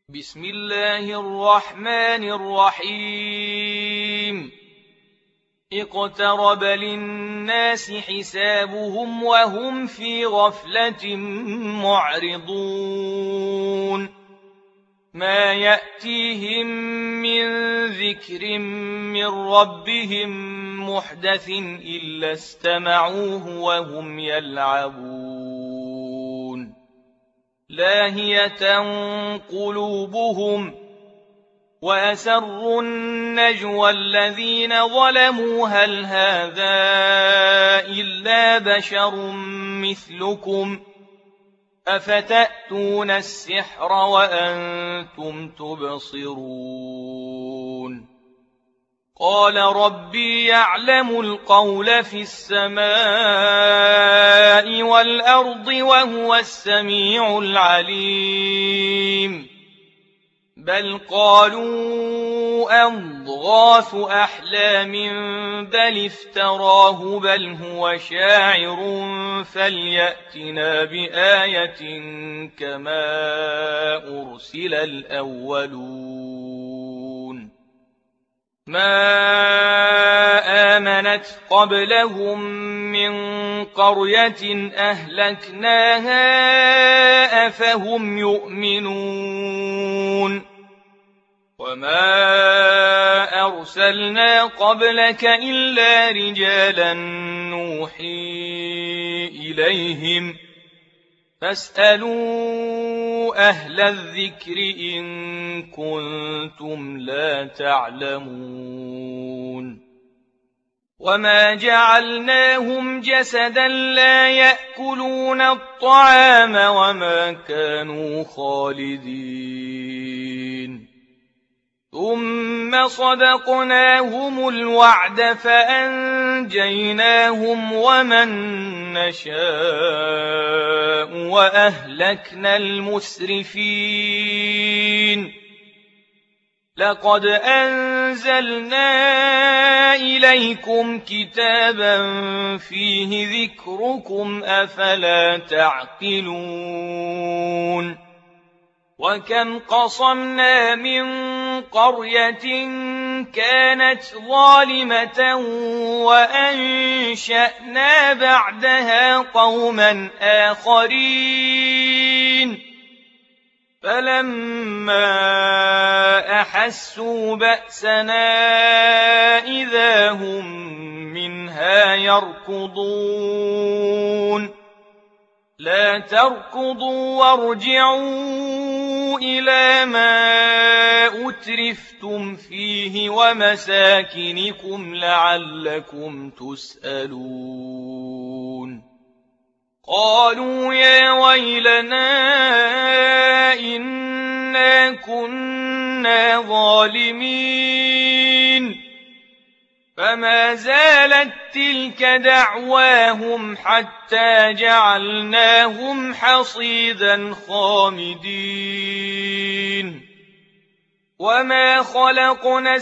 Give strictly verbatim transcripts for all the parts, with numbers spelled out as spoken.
بسم الله الرحمن الرحيم اقترب للناس حسابهم وهم في غفلة معرضون ما يأتيهم من ذكر من ربهم محدث إلا استمعوه وهم يلعبون لاهية قلوبهم وأسروا النجوى الذين ظلموا هل هذا إلا بشر مثلكم أفتأتون السحر وأنتم تبصرون قال ربي يعلم القول في السماء والأرض وهو السميع العليم بل قالوا أضغاث أحلام بل افتراه بل هو شاعر فليأتنا بآية كما أرسل الأولون ما آمنت قبلهم من قرية أهلكناها أفهم يؤمنون وما أرسلنا قبلك إلا رجالا نوحي إليهم فاسألوا أهل الذكر إن كنتم لا تعلمون وما جعلناهم جسدا لا يأكلون الطعام وما كانوا خالدين ثم صدقناهم الوعد فأنجيناهم ومن نشاء وأهلكنا المسرفين لقد أنزلنا إليكم كتابا فيه ذكركم أفلا تعقلون وكم قصمنا من قرية كانت ظالمة وأنشأنا بعدها قوما آخرين فلما أحسوا بأسنا إذا هم منها يركضون لا تركضوا وارجعوا إلى ما أترفتم فيه ومساكنكم لعلكم تسألون قالوا يا ويلنا إنا كنا ظالمين فما زالت تلك دعواهم حتى جعلناهم حصيدا خامدين وما خلقنا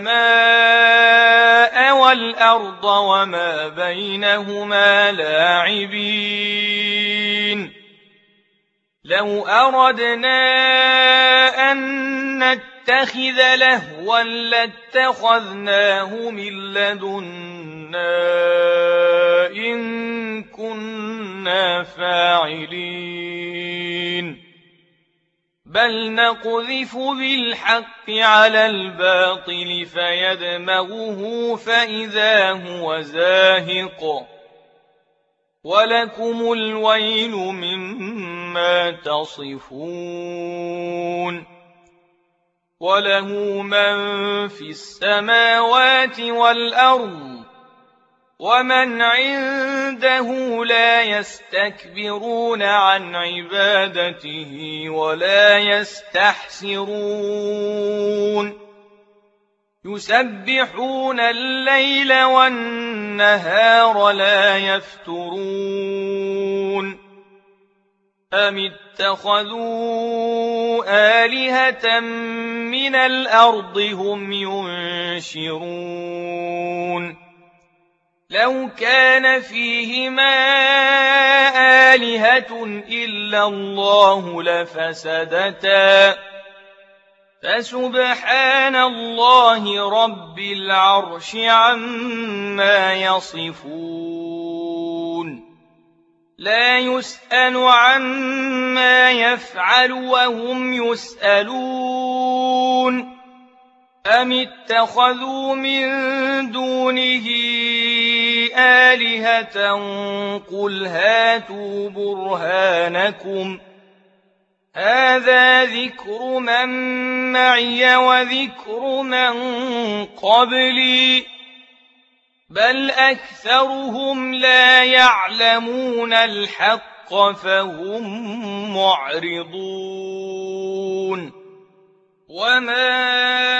السماء والأرض وما بينهما لاعبين لو أردنا أن نتخذ لهوا لاتخذناه من لدنا إن كنا فاعلين بل نقذف بالحق على الباطل فيدمغه فإذا هو زاهق ولكم الويل مما تصفون وله من في السماوات والأرض ومن عنده لا يستكبرون عن عبادته ولا يستحسرون يسبحون الليل والنهار لا يفترون أم اتخذوا آلهة من الأرض هم ينشرون لو كان فيهما آلهة إلا الله لفسدتا فسبحان الله رب العرش عما يصفون لا يسأل عما يفعل وهم يسألون أم اتخذوا من دونه آلهة قل هاتوا برهانكم هذا ذكر من معي وذكر من قبلي بل أكثرهم لا يعلمون الحق فهم معرضون وما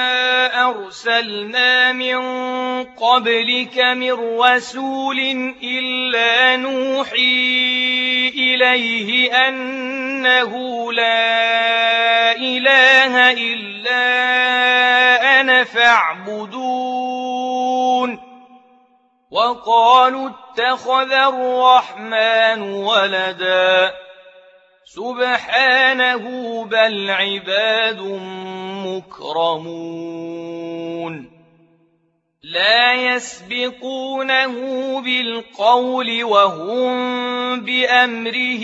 أرسلنا من قبلك من رسول إلا نوحي إليه أنه لا إله إلا أنا فاعبدون وقالوا اتخذ الرحمن ولدا سبحانه بل عباد مكرمون لا يسبقونه بالقول وهم بأمره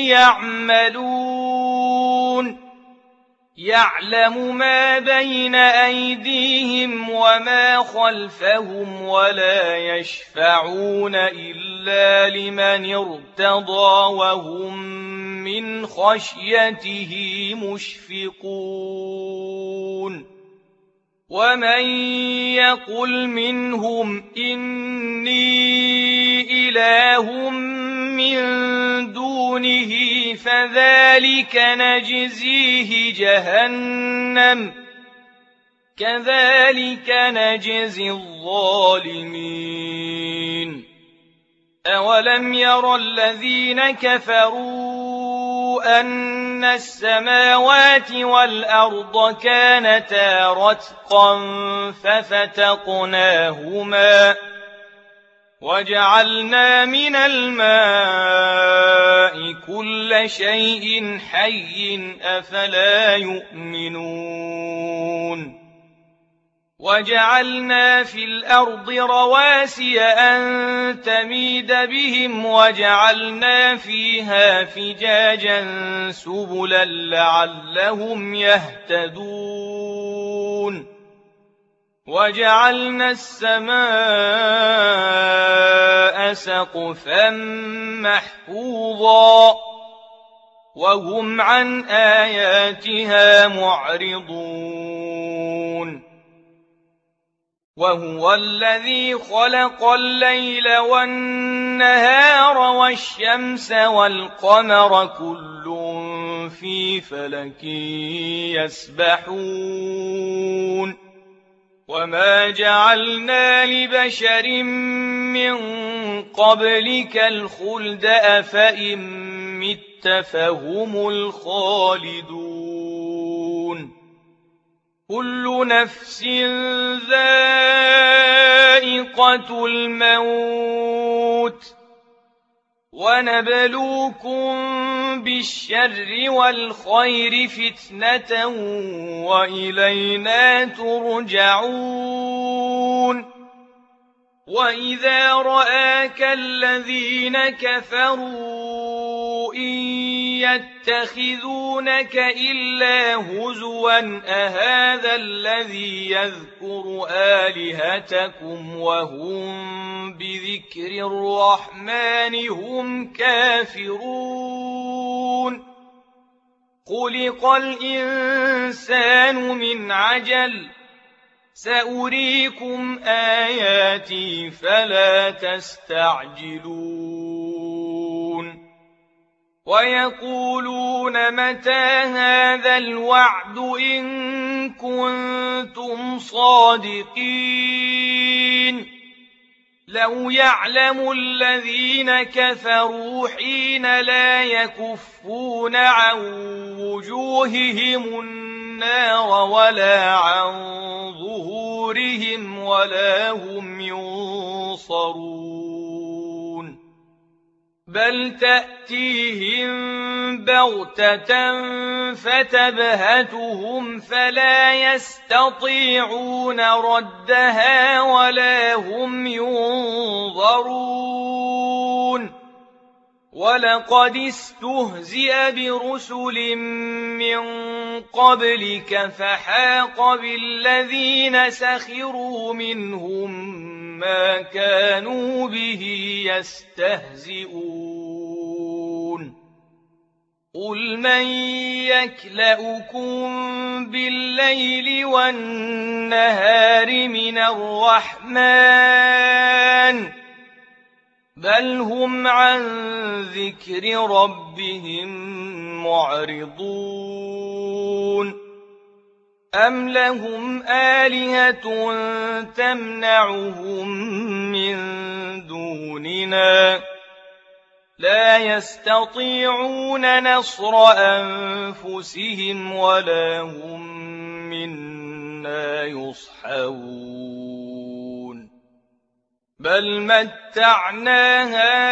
يعملون يعلم ما بين أيديهم وما خلفهم ولا يشفعون إلا لمن ارتضى وهم من خشيته مشفقون ومن يقل منهم إني إله من دونه فذلك نجزيه جهنم كذلك نجزي الظالمين أولم ير الذين كفروا أن السماوات والأرض كانتا رتقا ففتقناهما وجعلنا من الماء كل شيء حي أفلا يؤمنون وجعلنا في الأرض رواسي أن تميد بهم وجعلنا فيها فجاجا سبلا لعلهم يهتدون وجعلنا السماء سقفا محفوظا وهم عن آياتها معرضون وهو الذي خلق الليل والنهار والشمس والقمر كل في فلك يسبحون وما جعلنا لبشر من قبلك الخلد أفإن مت فهم الخالدون كل نفس ذائقة الموت ونبلوكم بالشر والخير فتنة وإلينا ترجعون وإذا رآك الذين كفروا إن يتخذونك إلا هزوا أهذا الذي يذكر آلهتكم وهم بذكر الرحمن هم كافرون خلق الإنسان من عجل سأريكم آياتي فلا تستعجلون ويقولون متى هذا الوعد إن كنتم صادقين لو يعلم الذين كفروا حين لا يكفون عن وجوههم النار ولا عن ظهورهم ولا هم ينصرون بل تأتيهم بغتة فتبهتهم فلا يستطيعون ردها ولا هم ينظرون ولقد استهزئ برسل من قبلك فحاق بالذين سخروا منهم ما كانوا به يستهزئون قل من يكلؤكم بالليل والنهار من الرحمن بل هم عن ذكر ربهم معرضون أم لهم آلهة تمنعهم من دوننا لا يستطيعون نصر أنفسهم ولا هم منا يصحبون بل متعنا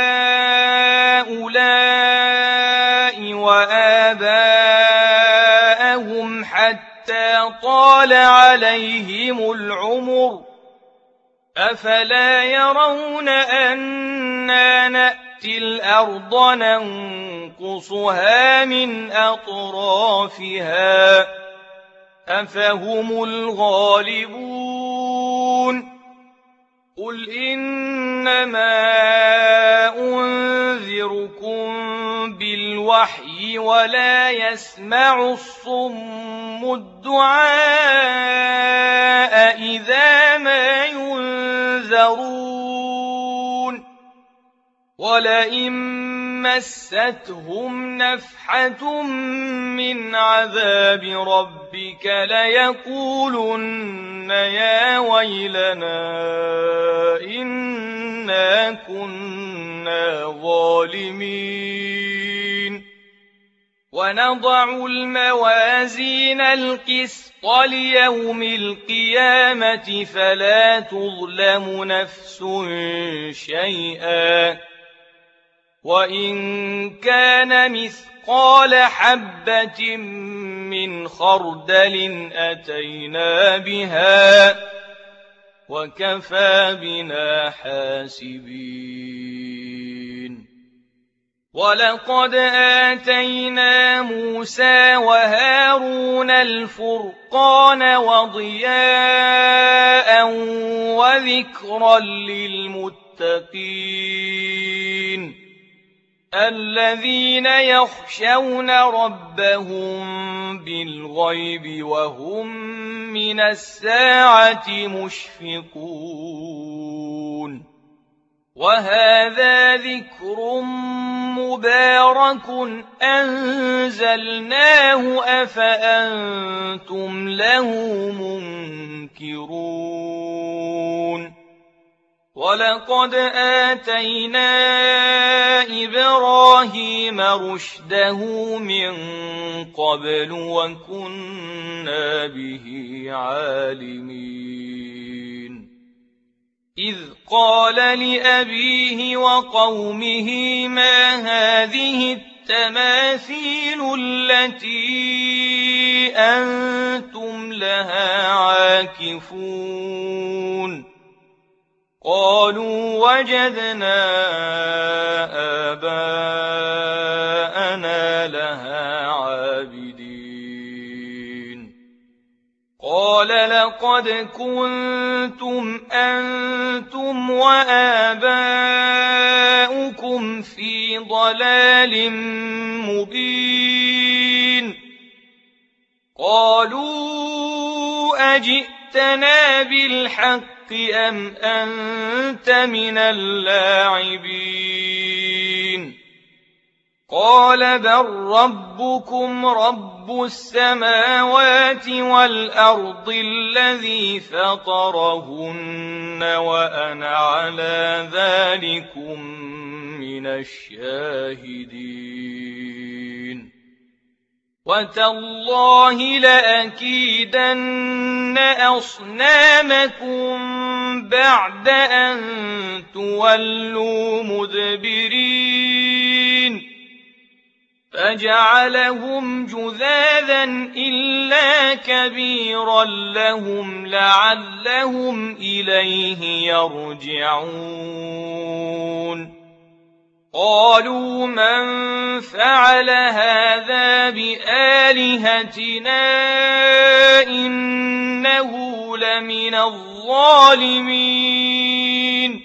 هؤلاء وآباءهم حتى طال عليهم العمر أفلا يرون أنا نأتي الأرض ننقصها من أطرافها أفهم الغالبون قل إنما أنذركم بالوحي ولا يسمع الصم الدعاء إذا ما ينذرون ولئن مستهم نفحة من عذاب ربك ليقولن يا ويلنا إنا كنا ظالمين ونضع الموازين القسط ليوم القيامة فلا تظلم نفس شيئا وإن كان مثقال حبة من خردل أتينا بها وكفى بنا حاسبين ولقد آتينا موسى وهارون الفرقان وضياء وذكرا للمتقين الذين يخشون ربهم بالغيب وهم من الساعة مشفقون وهذا ذكر مبارك أنزلناه أفأنتم له منكرون ولقد آتينا إبراهيم رشده من قبل وكنا به عالمين إذ قال لأبيه وقومه ما هذه التماثيل التي أنتم لها عاكفون قالوا وجدنا آباءنا لها عابدين قال لقد كنتم أنتم وآباؤكم في ضلال مبين قالوا أجئتنا بالحق أم أنت من اللاعبين قال بل ربكم رب السماوات والأرض الذي فطرهن وأنا على ذلكم من الشاهدين وتالله لأكيدن أصنامكم بعد أن تولوا مدبرين فجعلهم جذاذا إلا كبيرا لهم لعلهم إليه يرجعون قالوا من فعل هذا بآلهتنا إنه لمن الظالمين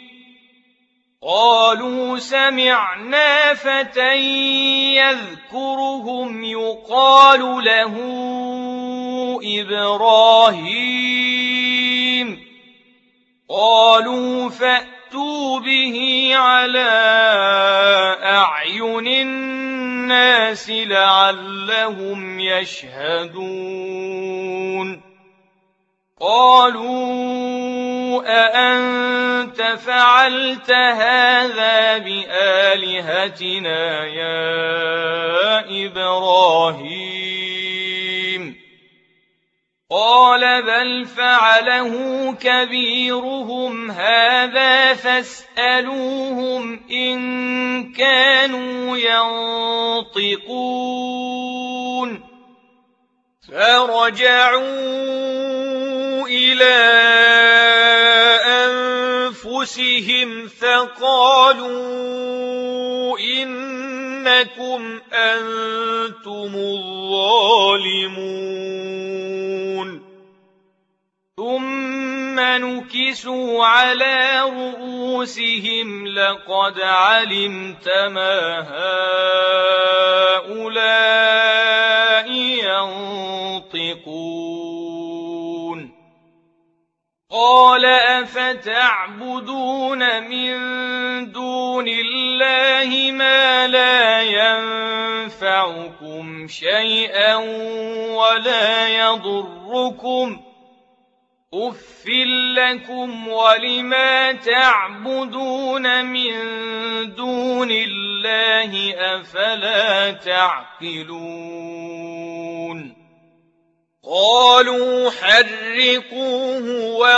قالوا سمعنا فتى يذكرهم يقال له إبراهيم قالوا فأتوا به على أعين الناس لعلهم يشهدون قالوا أأنت فعلت هذا بآلهتنا يا إبراهيم قال بل فعله كبيرهم هذا فاسألوهم إن كانوا ينطقون فرجعوا إلى أنفسهم فقالوا إنكم أنتم الظالمون ثم نكسوا على رؤوسهم لقد علمت ما هؤلاء ينطقون قال أفتعبدون من دون الله ما لا ينفعكم شيئا ولا يضركم أف لكم ولما تعبدون من دون الله أفلا تعقلون قالوا حرقوه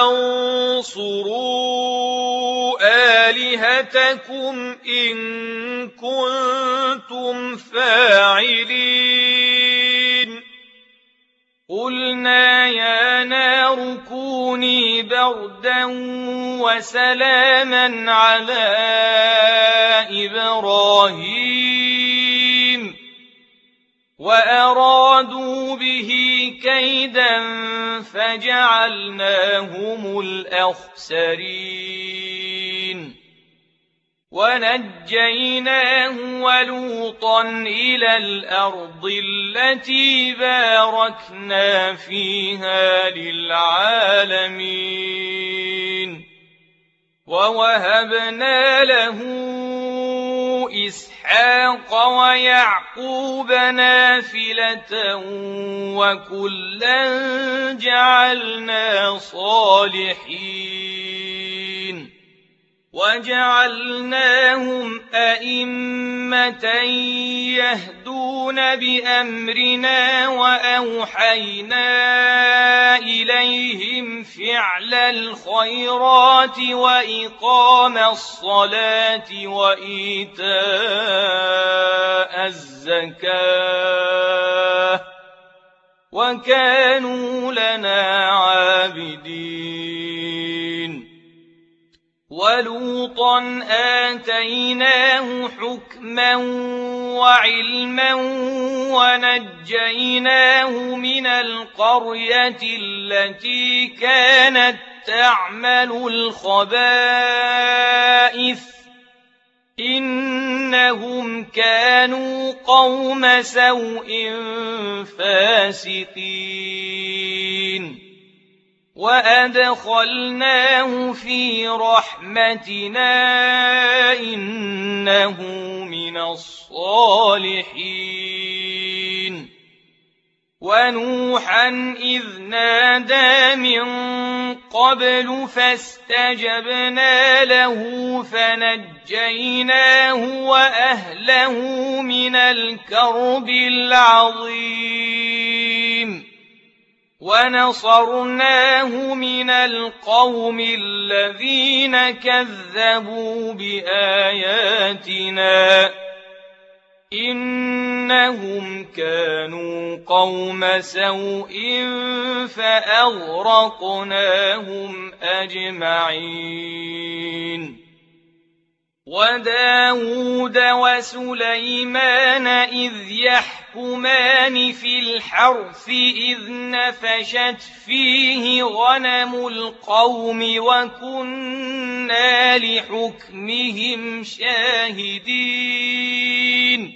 وانصروا آلهتكم إن كنتم فاعلين قلنا يا نار كوني بردا وسلاما على إبراهيم وأرادوا به كيدا فجعلناهم الأخسرين ونجيناه ولوطا إلى الأرض التي باركنا فيها للعالمين ووهبنا له إسحاق ويعقوب نافلة وكلا جعلنا صالحين وجعلناهم أئمة يهدون بأمرنا وأوحينا إليهم فعل الخيرات وإقام الصلاة وإيتاء الزكاة وكانوا لنا عابدين ولوطا آتيناه حكما وعلما ونجيناه من القرية التي كانت تعمل الخبائث إنهم كانوا قوم سوء فاسقين وأدخلناه في رحمتنا إنه من الصالحين ونوحا إذ نادى من قبل فاستجبنا له فنجيناه وأهله من الكرب العظيم ونصرناه من القوم الذين كذبوا بآياتنا إنهم كانوا قوم سوء فأغرقناهم أجمعين وداود وسليمان إذ يحكمان في الحرث إذ نفشت فيه غنم القوم وكنا لحكمهم شاهدين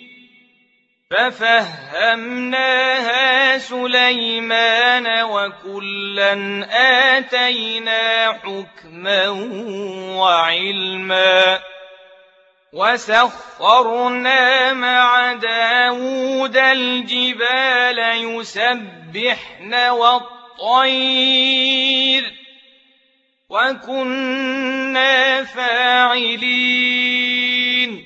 ففهمناها سليمان وكلا آتينا حكما وعلما وسخرنا مع داود الجبال يسبحن والطير وكنا فاعلين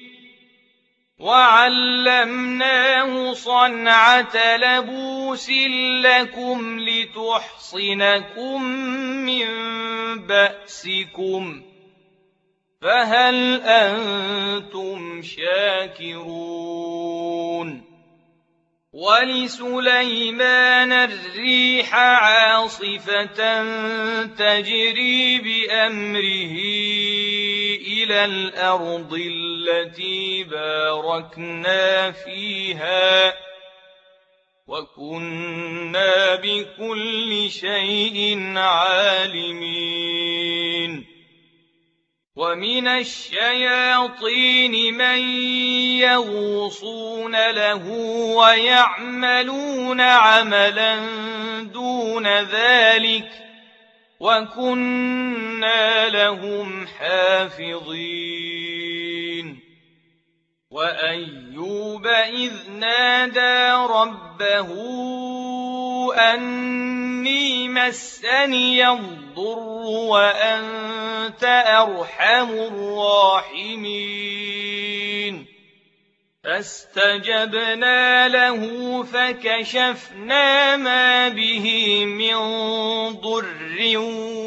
وعلمناه صنعة لبوس لكم لتحصنكم من بأسكم فهل أنتم شاكرون ولسليمان الريح عاصفة تجري بأمره إلى الأرض التي باركنا فيها وكنا بكل شيء عالمين ومن الشياطين من يغوصون له ويعملون عملا دون ذلك وكنا لهم حافظين وأيوب إذ نادى ربه أني مسني الضر وأنت أرحم الراحمين فاستجبنا له فكشفنا ما به من ضر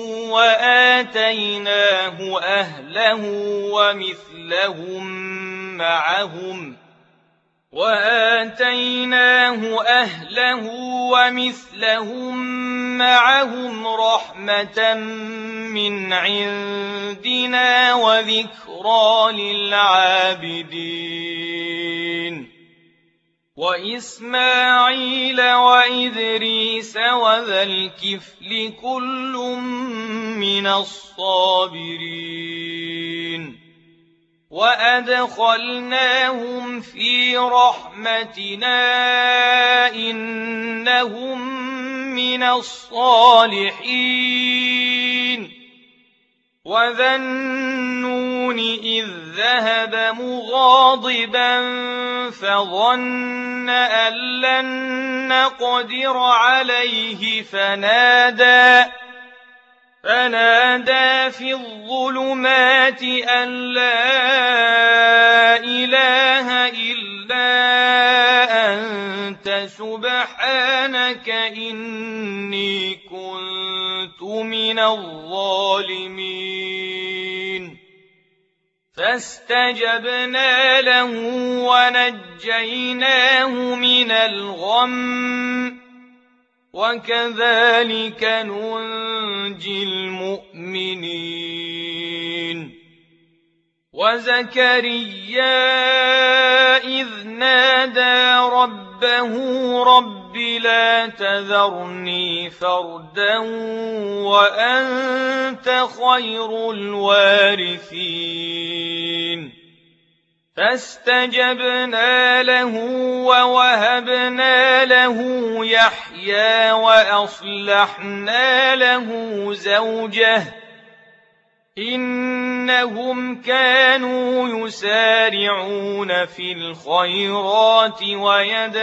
وآتيناه أهله ومثلهم معهم وآتيناه أهله ومثلهم معهم رحمة من عندنا وذكرى للعابدين وإسماعيل وإدريس وذا الكفل كل من الصابرين وأدخلناهم في رحمتنا إنهم من الصالحين وذا النون إذ ذهب مغاضبا فظن أن لن نقدر عليه فنادى فنادى في الظلمات أن لا إله إلا أنت سبحانك إني كنت من الظالمين فاستجبنا له ونجيناه من الغم وكذلك ننجي المؤمنين وزكريا إذ نادى ربه رب لا تذرني فردا وأنت خير الوارثين فاستجبنا له ووهبنا له يحيى وأصلحنا له زوجه إنهم كانوا يسارعون في الخيرات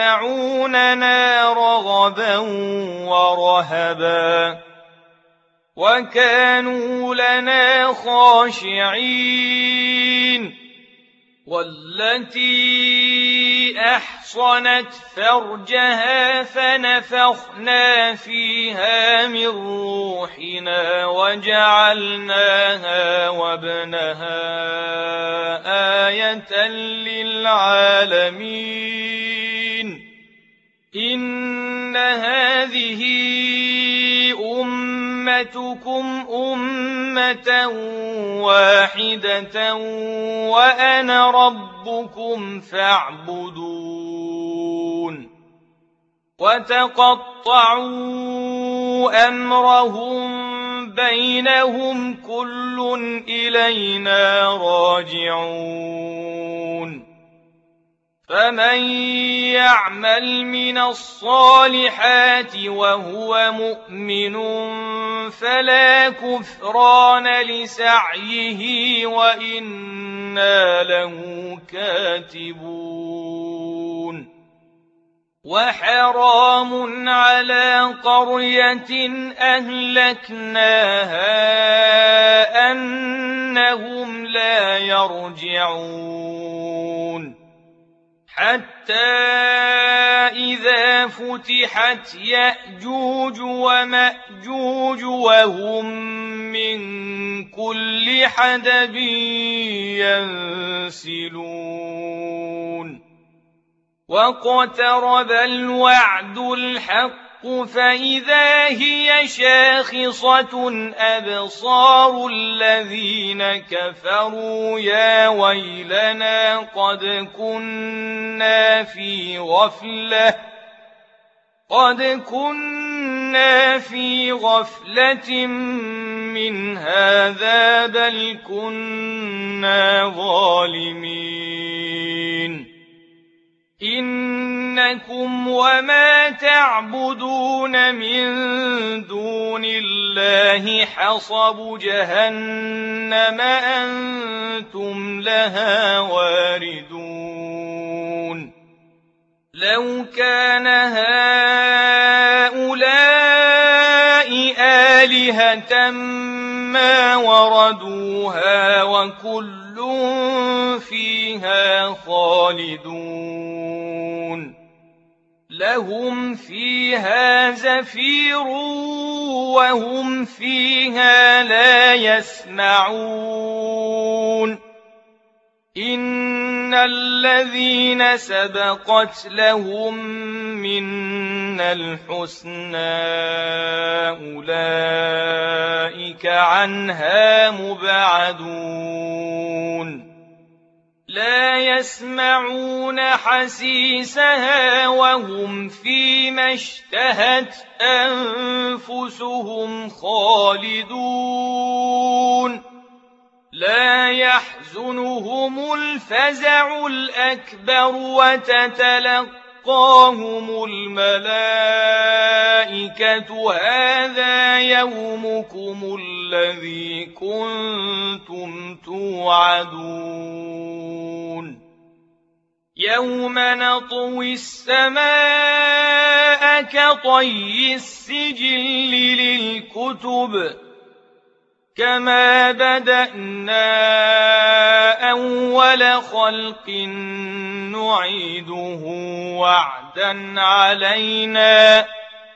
ويدعوننا رغبا ورهبا وكانوا لنا خاشعين والتي أحصنت فرجها فنفخنا فيها من روحنا وجعلناها وابنها آية للعالمين إن هذه أمتكم أمة واحدة وأنا ربكم فاعبدون وتقطعوا أمرهم بينهم كل إلينا راجعون فمن يعمل من الصالحات وهو مؤمن فلا كفران لسعيه وإنا له كاتبون وحرام على قرية أهلكناها أنهم لا يرجعون حتى إذا فتحت يأجوج ومأجوج وهم من كل حدب ينسلون واقترب الوعد الحق فإذا هي شاخصة أبصار الذين كفروا يا ويلنا قد كنا في غفلة قد كنا في غفلة من هذا بل كنا ظالمين إنكم وما تعبدون من دون الله حصب جهنم أنتم لها واردون لو كان هؤلاء آلهة ما وردوها وكل فيها خالدون لهم فيها زفير وهم فيها لا يسمعون إن الذين سبقت لهم منا الحسنى أولئك عنها مبعدون لا يسمعون حسيسها وهم فيما اشتهت أنفسهم خالدون لا يحزنهم الفزع الأكبر وتتلقاهم الملائكة هذا يومكم الذي كنتم توعدون يوم نطوي السماء كطي السجل للكتب كما بدأنا أول خلق نعيده وعدا علينا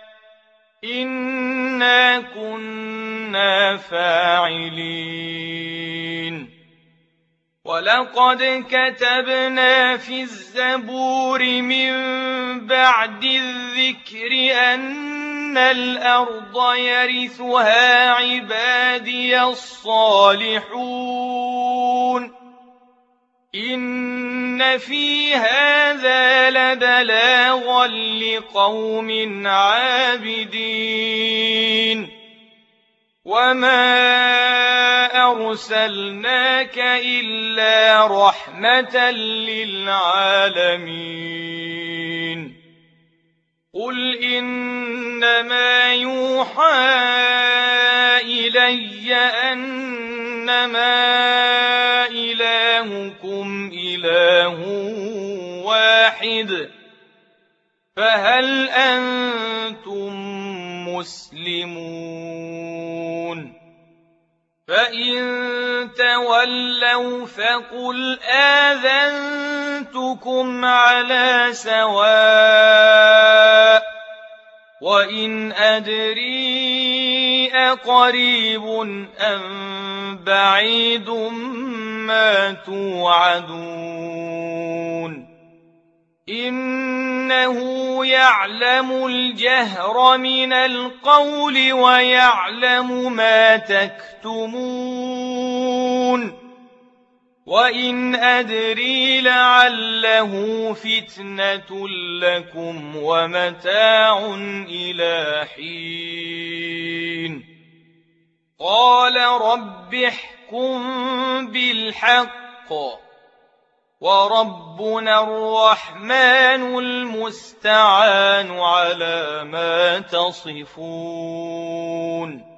إنا كنا فاعلين ولقد كتبنا في الزبور من بعد الذكر أن الأرض يرثها عبادي الصالحون إن في هذا لبلاغا لقوم عابدين وما أرسلناك إلا رحمة للعالمين قل إنما يوحى إلي أنما إلهكم إله واحد فهل أنتم مسلمون فإن تولوا فقل آذنتكم على سواء وإن أدري أقريب أم بعيد ما توعدون إنه يعلم الجهر من القول ويعلم ما تكتمون وإن أدري لعله فتنة لكم ومتاع إلى حين قال رب احكم بالحق وربنا الرحمن المستعان على ما تصفون